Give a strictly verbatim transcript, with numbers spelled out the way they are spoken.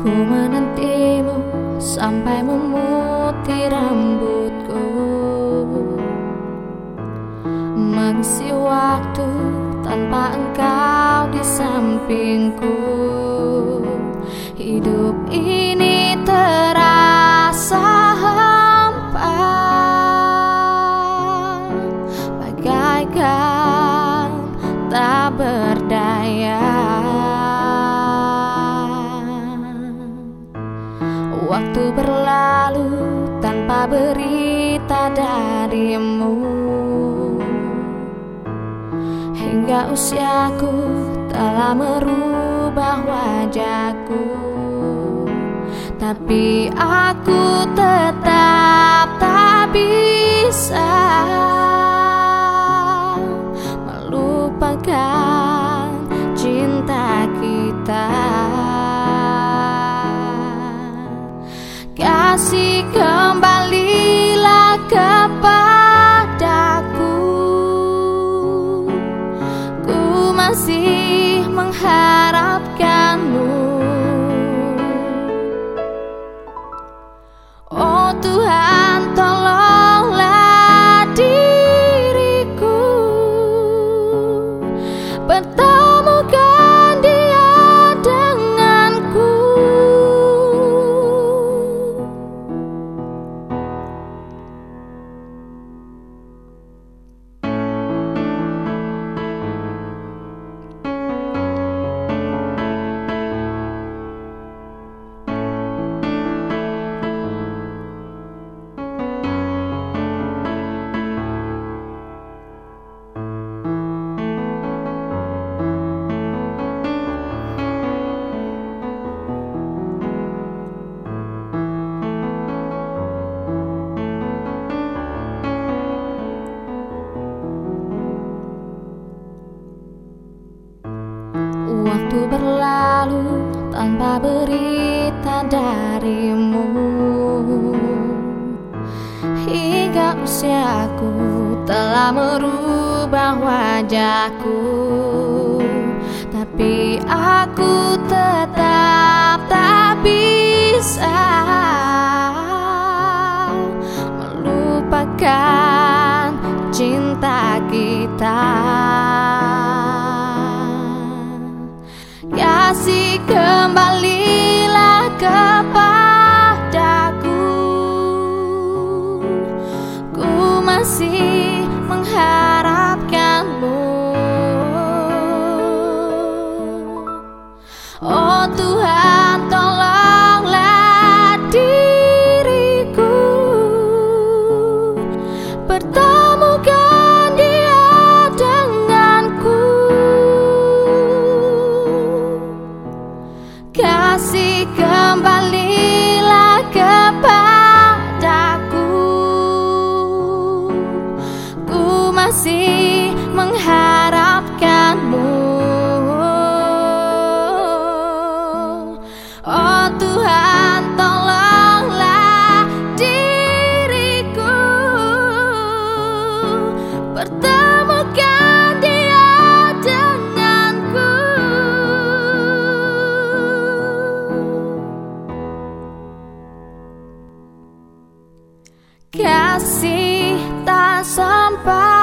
Ku menantimu sampai memutih rambutku, mengisi waktu tanpa engkau di sampingku. Hidup ini terasa hampa, bagaikan tak berdaya. Waktu berlalu tanpa berita darimu, hingga usiaku telah merubah wajahku. Tapi aku tetap tak bisa melupakan cinta kita. Kasih, kembalilah kepadaku, ku masih mengharapkanmu. Oh Tuhan, tolonglah diriku, pertemukan dia denganku. Waktu berlalu tanpa berita darimu, hingga usiaku telah merubah wajahku. Tapi aku tetap tak bisa melupakan cinta kita. Kasih, kembalilah kepadaku, ku masih mengharapkanmu. Oh Tuhan, tolonglah diriku, pertemukan dia denganku. Kasih, kembalilah kepadaku, ku masih mengharapkanmu. Oh Tuhan, tolonglah diriku, pertemukan dia denganku. Kasih tak sampai